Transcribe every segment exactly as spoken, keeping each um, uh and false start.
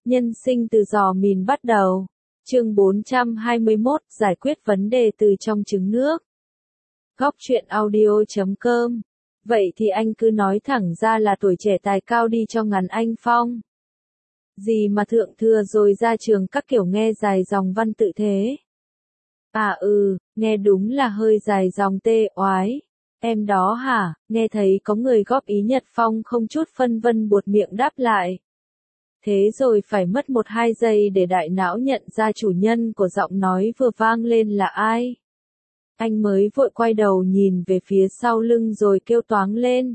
Nhân sinh từ giò mìn bắt đầu. Chương bốn trăm hai mươi mốt, giải quyết vấn đề từ trong trứng nước. Góc truyện audio chấm com. Vậy thì anh cứ nói thẳng ra là tuổi trẻ tài cao đi cho ngắn anh Phong. Gì mà thượng thừa rồi ra trường các kiểu nghe dài dòng văn tự thế. À ừ, nghe đúng là hơi dài dòng tê oái. Em đó hả, nghe thấy có người góp ý Nhật Phong không chút phân vân buột miệng đáp lại. Thế rồi phải mất một hai giây để đại não nhận ra chủ nhân của giọng nói vừa vang lên là ai. Anh mới vội quay đầu nhìn về phía sau lưng rồi kêu toáng lên.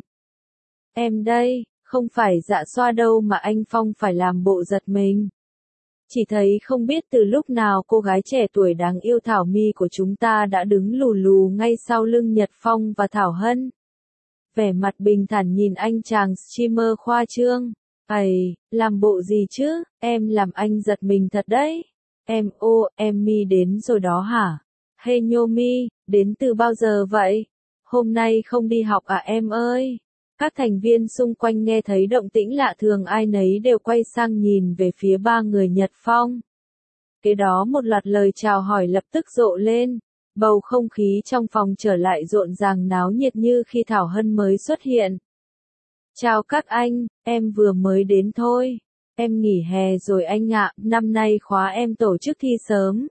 Em đây, không phải Dạ Xoa đâu mà anh Phong phải làm bộ giật mình. Chỉ thấy không biết từ lúc nào cô gái trẻ tuổi đáng yêu Thảo My của chúng ta đã đứng lù lù ngay sau lưng Nhật Phong và Thảo Hân. Vẻ mặt bình thản nhìn anh chàng streamer khoa trương. Ây, làm bộ gì chứ, em làm anh giật mình thật đấy. Em ô, em My đến rồi đó hả? Hey Nhô My, đến từ bao giờ vậy? Hôm nay không đi học à em ơi? Các thành viên xung quanh nghe thấy động tĩnh lạ thường ai nấy đều quay sang nhìn về phía ba người Nhật Phong. Kế đó một loạt lời chào hỏi lập tức rộ lên, bầu không khí trong phòng trở lại rộn ràng náo nhiệt như khi Thảo Hân mới xuất hiện. Chào các anh, em vừa mới đến thôi. Em nghỉ hè rồi anh ạ, năm nay khóa em tổ chức thi sớm.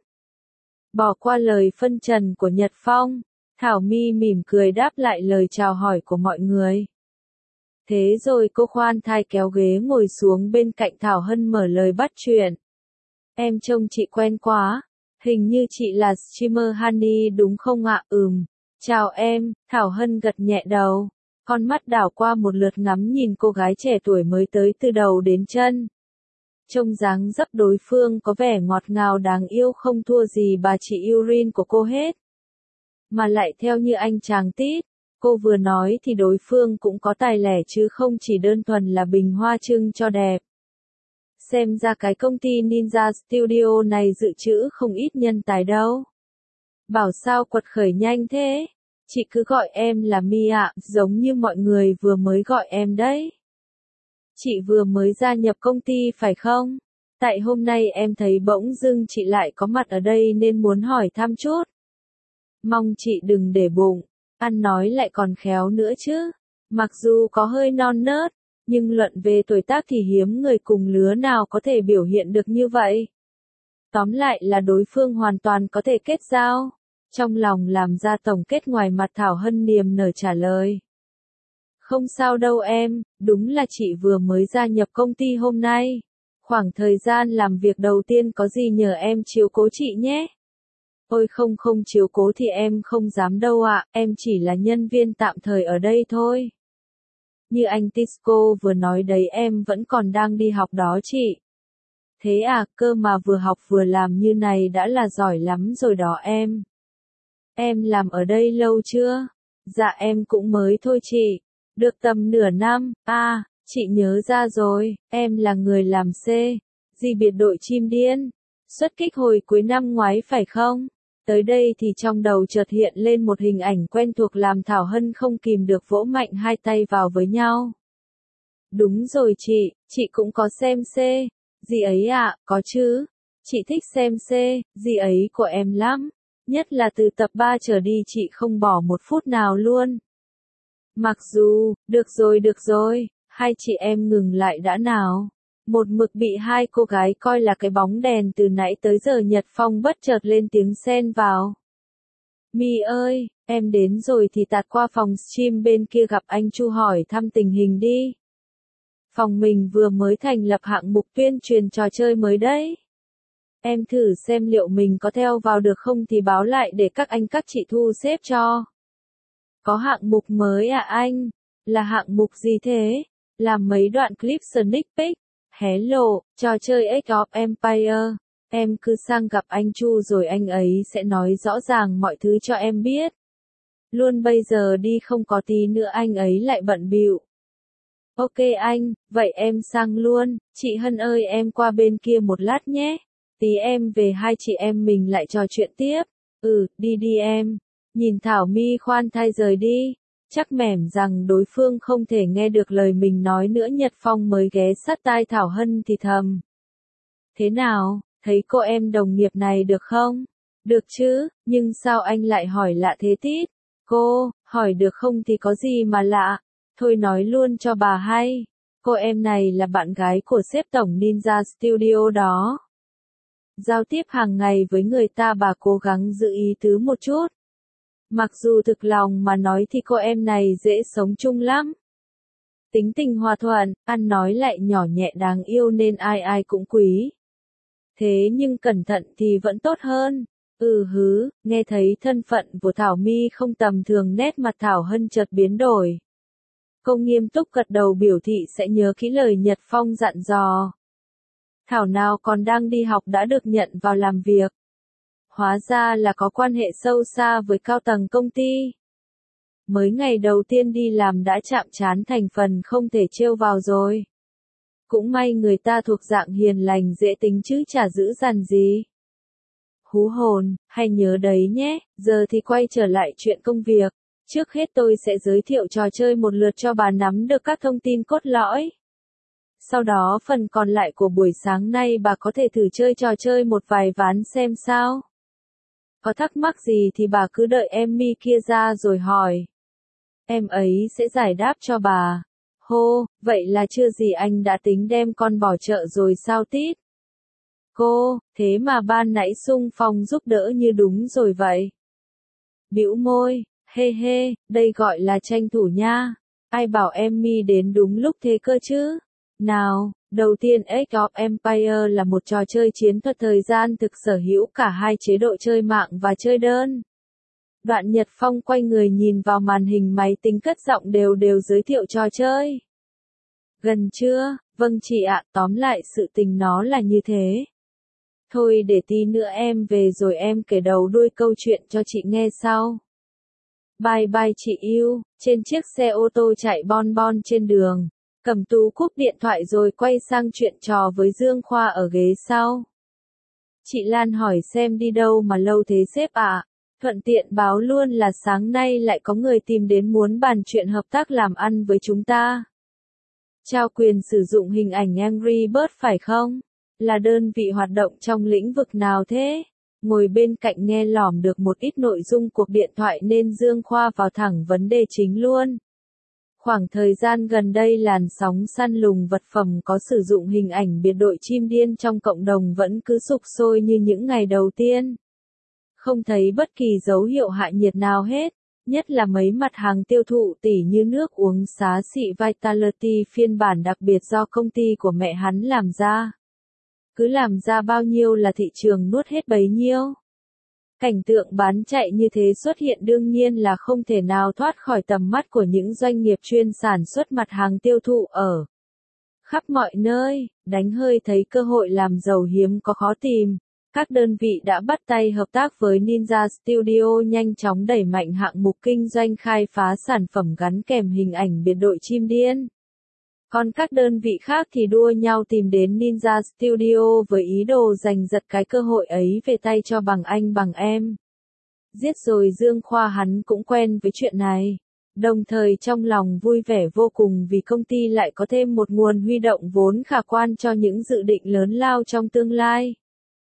Bỏ qua lời phân trần của Nhật Phong, Thảo My mỉm cười đáp lại lời chào hỏi của mọi người. Thế rồi cô khoan thai kéo ghế ngồi xuống bên cạnh Thảo Hân mở lời bắt chuyện. Em trông chị quen quá, hình như chị là streamer Honey đúng không ạ? Ừm, chào em, Thảo Hân gật nhẹ đầu. Con mắt đảo qua một lượt ngắm nhìn cô gái trẻ tuổi mới tới từ đầu đến chân. Trông dáng dấp đối phương có vẻ ngọt ngào đáng yêu không thua gì bà chị Yurin của cô hết. Mà lại theo như anh chàng tít, cô vừa nói thì đối phương cũng có tài lẻ chứ không chỉ đơn thuần là bình hoa trưng cho đẹp. Xem ra cái công ty Ninja Studio này dự trữ không ít nhân tài đâu. Bảo sao quật khởi nhanh thế? Chị cứ gọi em là My ạ, giống như mọi người vừa mới gọi em đấy. Chị vừa mới gia nhập công ty phải không? Tại hôm nay em thấy bỗng dưng chị lại có mặt ở đây nên muốn hỏi thăm chút. Mong chị đừng để bụng, ăn nói lại còn khéo nữa chứ. Mặc dù có hơi non nớt, nhưng luận về tuổi tác thì hiếm người cùng lứa nào có thể biểu hiện được như vậy. Tóm lại là đối phương hoàn toàn có thể kết giao. Trong lòng làm ra tổng kết ngoài mặt Thảo Hân niềm nở trả lời. Không sao đâu em, đúng là chị vừa mới gia nhập công ty hôm nay. Khoảng thời gian làm việc đầu tiên có gì nhờ em chiếu cố chị nhé. Ôi không không chiếu cố thì em không dám đâu ạ, em chỉ là nhân viên tạm thời ở đây thôi. Như anh Tisco vừa nói đấy em vẫn còn đang đi học đó chị. Thế à, cơ mà vừa học vừa làm như này đã là giỏi lắm rồi đó em. Em làm ở đây lâu chưa? Dạ em cũng mới thôi chị. Được tầm nửa năm. À, chị nhớ ra rồi, em là người làm C. Gì biệt đội chim điên. Xuất kích hồi cuối năm ngoái phải không? Tới đây thì trong đầu chợt hiện lên một hình ảnh quen thuộc làm Thảo Hân không kìm được vỗ mạnh hai tay vào với nhau. Đúng rồi chị, chị cũng có xem C. Gì ấy ạ, à, có chứ. Chị thích xem C, gì ấy của em lắm. Nhất là từ tập ba trở đi chị không bỏ một phút nào luôn. Mặc dù, được rồi được rồi, hai chị em ngừng lại đã nào. Một mực bị hai cô gái coi là cái bóng đèn từ nãy tới giờ Nhật Phong bất chợt lên tiếng xen vào. My ơi, em đến rồi thì tạt qua phòng stream bên kia gặp anh Chu hỏi thăm tình hình đi. Phòng mình vừa mới thành lập hạng mục tuyên truyền trò chơi mới đấy. Em thử xem liệu mình có theo vào được không thì báo lại để các anh các chị thu xếp cho. Có hạng mục mới à anh? Là hạng mục gì thế? Làm mấy đoạn clip sneak peek. Hello, trò chơi Age of Empire. Em cứ sang gặp anh Chu rồi anh ấy sẽ nói rõ ràng mọi thứ cho em biết. Luôn bây giờ đi không có tí nữa anh ấy lại bận bịu. Ok anh, vậy em sang luôn. Chị Hân ơi em qua bên kia một lát nhé. Tí em về hai chị em mình lại trò chuyện tiếp. Ừ, đi đi em. Nhìn Thảo My khoan thai rời đi. Chắc mẻm rằng đối phương không thể nghe được lời mình nói nữa Nhật Phong mới ghé sát tai Thảo Hân thì thầm. Thế nào, thấy cô em đồng nghiệp này được không? Được chứ, nhưng sao anh lại hỏi lạ thế Tít? Cô, hỏi được không thì có gì mà lạ. Thôi nói luôn cho bà hay. Cô em này là bạn gái của sếp tổng Ninja Studio đó. Giao tiếp hàng ngày với người ta bà cố gắng giữ ý tứ một chút. Mặc dù thực lòng mà nói thì cô em này dễ sống chung lắm. Tính tình hòa thuận, ăn nói lại nhỏ nhẹ đáng yêu nên ai ai cũng quý. Thế nhưng cẩn thận thì vẫn tốt hơn. Ừ hứ, nghe thấy thân phận của Thảo My không tầm thường nét mặt Thảo Hân chợt biến đổi. Cô nghiêm túc gật đầu biểu thị sẽ nhớ kỹ lời Nhật Phong dặn dò. Thảo nào còn đang đi học đã được nhận vào làm việc. Hóa ra là có quan hệ sâu xa với cao tầng công ty. Mới ngày đầu tiên đi làm đã chạm trán thành phần không thể trêu vào rồi. Cũng may người ta thuộc dạng hiền lành dễ tính chứ chả dữ dằn gì. Hú hồn, hay nhớ đấy nhé, giờ thì quay trở lại chuyện công việc. Trước hết tôi sẽ giới thiệu trò chơi một lượt cho bà nắm được các thông tin cốt lõi. Sau đó phần còn lại của buổi sáng nay bà có thể thử chơi trò chơi một vài ván xem sao. Có thắc mắc gì thì bà cứ đợi em Mi kia ra rồi hỏi. Em ấy sẽ giải đáp cho bà. Hô, vậy là chưa gì anh đã tính đem con bỏ chợ rồi sao Tít? Cô, thế mà ban nãy xung phong giúp đỡ như đúng rồi vậy. Bĩu môi, hê hê, đây gọi là tranh thủ nha. Ai bảo em Mi đến đúng lúc thế cơ chứ? Nào, đầu tiên Age of Empire là một trò chơi chiến thuật thời gian thực sở hữu cả hai chế độ chơi mạng và chơi đơn. Đoạn Nhật Phong quay người nhìn vào màn hình máy tính cất giọng đều đều giới thiệu trò chơi. Gần chưa? Vâng chị ạ, tóm lại sự tình nó là như thế. Thôi để tí nữa em về rồi em kể đầu đuôi câu chuyện cho chị nghe sau. Bye bye chị yêu, trên chiếc xe ô tô chạy bon bon trên đường. Cẩm Tú cúp điện thoại rồi quay sang chuyện trò với Dương Khoa ở ghế sau. Chị Lan hỏi xem đi đâu mà lâu thế sếp ạ. Thuận tiện báo luôn là sáng nay lại có người tìm đến muốn bàn chuyện hợp tác làm ăn với chúng ta. Trao quyền sử dụng hình ảnh Angry Bird phải không? Là đơn vị hoạt động trong lĩnh vực nào thế? Ngồi bên cạnh nghe lỏm được một ít nội dung cuộc điện thoại nên Dương Khoa vào thẳng vấn đề chính luôn. Khoảng thời gian gần đây làn sóng săn lùng vật phẩm có sử dụng hình ảnh biệt đội chim điên trong cộng đồng vẫn cứ sục sôi như những ngày đầu tiên. Không thấy bất kỳ dấu hiệu hạ nhiệt nào hết, nhất là mấy mặt hàng tiêu thụ tỷ như nước uống xá xị Vitality phiên bản đặc biệt do công ty của mẹ hắn làm ra. Cứ làm ra bao nhiêu là thị trường nuốt hết bấy nhiêu. Cảnh tượng bán chạy như thế xuất hiện đương nhiên là không thể nào thoát khỏi tầm mắt của những doanh nghiệp chuyên sản xuất mặt hàng tiêu thụ ở khắp mọi nơi, đánh hơi thấy cơ hội làm giàu hiếm có khó tìm. Các đơn vị đã bắt tay hợp tác với Ninja Studio nhanh chóng đẩy mạnh hạng mục kinh doanh khai phá sản phẩm gắn kèm hình ảnh biệt đội chim điên. Còn các đơn vị khác thì đua nhau tìm đến Ninja Studio với ý đồ giành giật cái cơ hội ấy về tay cho bằng anh bằng em. Giết rồi Dương Khoa hắn cũng quen với chuyện này. Đồng thời trong lòng vui vẻ vô cùng vì công ty lại có thêm một nguồn huy động vốn khả quan cho những dự định lớn lao trong tương lai.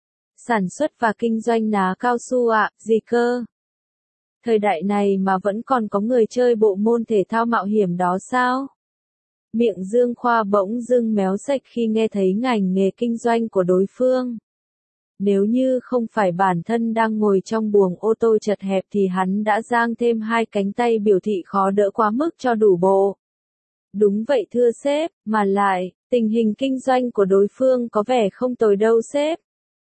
Sản xuất và kinh doanh ná cao su ạ, à, gì cơ? Thời đại này mà vẫn còn có người chơi bộ môn thể thao mạo hiểm đó sao? Miệng Dương Khoa bỗng dưng méo sạch khi nghe thấy ngành nghề kinh doanh của đối phương. Nếu như không phải bản thân đang ngồi trong buồng ô tô chật hẹp thì hắn đã giang thêm hai cánh tay biểu thị khó đỡ quá mức cho đủ bộ. Đúng vậy thưa sếp, mà lại, tình hình kinh doanh của đối phương có vẻ không tồi đâu sếp.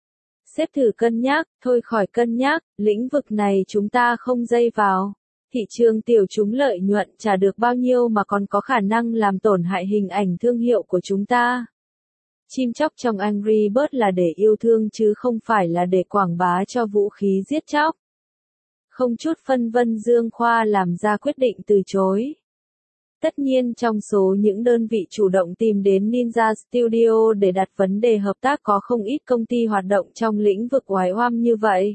Sếp thử cân nhắc, thôi khỏi cân nhắc, lĩnh vực này chúng ta không dây vào. Thị trường tiểu chúng lợi nhuận trả được bao nhiêu mà còn có khả năng làm tổn hại hình ảnh thương hiệu của chúng ta. Chim chóc trong Angry Bird là để yêu thương chứ không phải là để quảng bá cho vũ khí giết chóc. Không chút phân vân Dương Khoa làm ra quyết định từ chối. Tất nhiên trong số những đơn vị chủ động tìm đến Ninja Studio để đặt vấn đề hợp tác có không ít công ty hoạt động trong lĩnh vực oái oăm như vậy.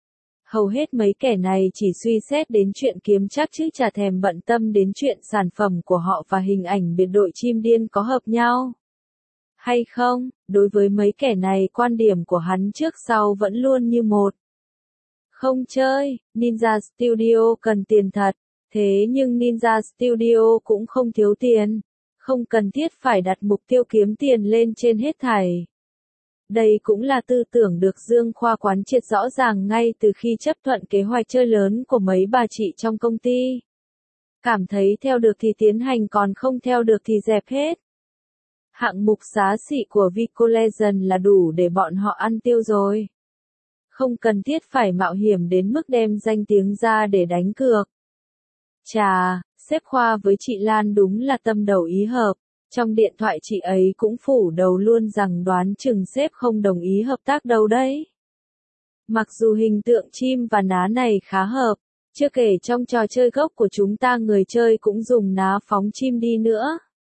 Hầu hết mấy kẻ này chỉ suy xét đến chuyện kiếm chắc chứ chả thèm bận tâm đến chuyện sản phẩm của họ và hình ảnh biệt đội chim điên có hợp nhau hay không? Đối với mấy kẻ này quan điểm của hắn trước sau vẫn luôn như một. Không chơi, Ninja Studio cần tiền thật, thế nhưng Ninja Studio cũng không thiếu tiền, không cần thiết phải đặt mục tiêu kiếm tiền lên trên hết thảy. Đây cũng là tư tưởng được Dương Khoa quán triệt rõ ràng ngay từ khi chấp thuận kế hoạch chơi lớn của mấy bà chị trong công ty. Cảm thấy theo được thì tiến hành, còn không theo được thì dẹp hết. Hạng mục xá xị của Vico Legend là đủ để bọn họ ăn tiêu rồi. Không cần thiết phải mạo hiểm đến mức đem danh tiếng ra để đánh cược. Chà, sếp Khoa với chị Lan đúng là tâm đầu ý hợp. Trong điện thoại chị ấy cũng phủ đầu luôn rằng đoán chừng sếp không đồng ý hợp tác đâu đấy. Mặc dù hình tượng chim và ná này khá hợp, chưa kể trong trò chơi gốc của chúng ta người chơi cũng dùng ná phóng chim đi nữa.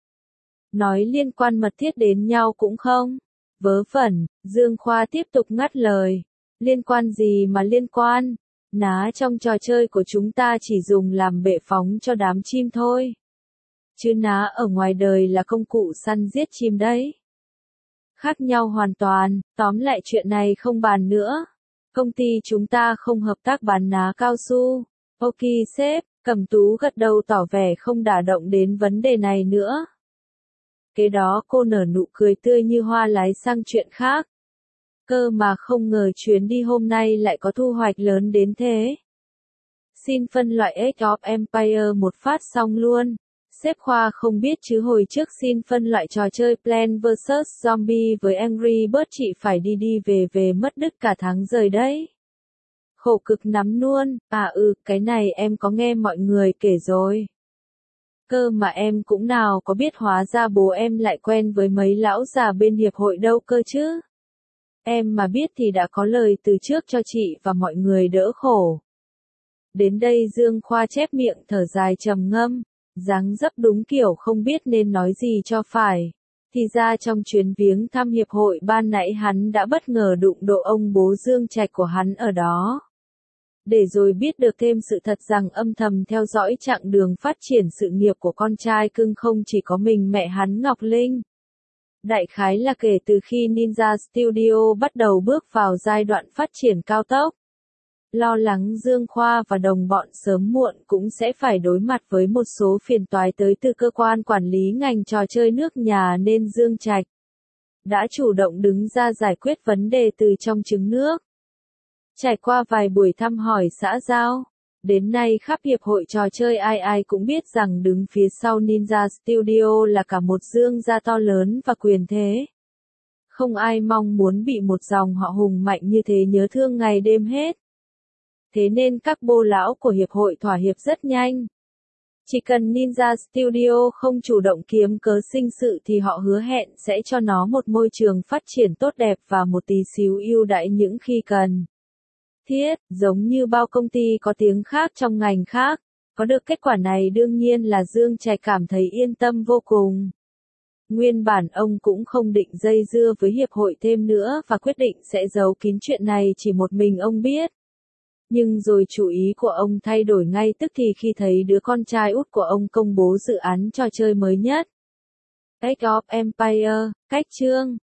Nói liên quan mật thiết đến nhau cũng không. Vớ vẩn, Dương Khoa tiếp tục ngắt lời. Liên quan gì mà liên quan? Ná trong trò chơi của chúng ta chỉ dùng làm bệ phóng cho đám chim thôi. Chứ ná ở ngoài đời là công cụ săn giết chim đấy. Khác nhau hoàn toàn, tóm lại chuyện này không bàn nữa. Công ty chúng ta không hợp tác bán ná cao su. Ok sếp, Cẩm Tú gật đầu tỏ vẻ không đả động đến vấn đề này nữa. Kế đó cô nở nụ cười tươi như hoa lái sang chuyện khác. Cơ mà không ngờ chuyến đi hôm nay lại có thu hoạch lớn đến thế. Xin phân loại Age of Empire một phát xong luôn. Sếp Khoa không biết chứ hồi trước xin phân loại trò chơi Plants versus. Zombie với Angry Birds chị phải đi đi về về mất đứt cả tháng rời đấy. Khổ cực lắm luôn, à ừ, cái này em có nghe mọi người kể rồi. Cơ mà em cũng nào có biết hóa ra bố em lại quen với mấy lão già bên hiệp hội đâu cơ chứ. Em mà biết thì đã có lời từ trước cho chị và mọi người đỡ khổ. Đến đây Dương Khoa chép miệng thở dài trầm ngâm, dáng dấp đúng kiểu không biết nên nói gì cho phải. Thì ra trong chuyến viếng thăm hiệp hội ban nãy hắn đã bất ngờ đụng độ ông bố Dương Trạch của hắn ở đó. Để rồi biết được thêm sự thật rằng âm thầm theo dõi chặng đường phát triển sự nghiệp của con trai cưng không chỉ có mình mẹ hắn Ngọc Linh. Đại khái là kể từ khi Ninja Studio bắt đầu bước vào giai đoạn phát triển cao tốc. Lo lắng Dương Khoa và đồng bọn sớm muộn cũng sẽ phải đối mặt với một số phiền toái tới từ cơ quan quản lý ngành trò chơi nước nhà nên Dương Trạch đã chủ động đứng ra giải quyết vấn đề từ trong trứng nước. Trải qua vài buổi thăm hỏi xã giao, đến nay khắp hiệp hội trò chơi ai ai cũng biết rằng đứng phía sau Ninja Studio là cả một Dương gia to lớn và quyền thế. Không ai mong muốn bị một dòng họ hùng mạnh như thế nhớ thương ngày đêm hết. Thế nên các bô lão của hiệp hội thỏa hiệp rất nhanh. Chỉ cần Ninja Studio không chủ động kiếm cớ sinh sự thì họ hứa hẹn sẽ cho nó một môi trường phát triển tốt đẹp và một tí xíu ưu đãi những khi cần. Thiết, giống như bao công ty có tiếng khác trong ngành khác, có được kết quả này đương nhiên là Dương Trạch cảm thấy yên tâm vô cùng. Nguyên bản ông cũng không định dây dưa với hiệp hội thêm nữa và quyết định sẽ giấu kín chuyện này chỉ một mình ông biết. Nhưng rồi chủ ý của ông thay đổi ngay tức thì khi thấy đứa con trai út của ông công bố dự án trò chơi mới nhất. Age of Empire, cách chương.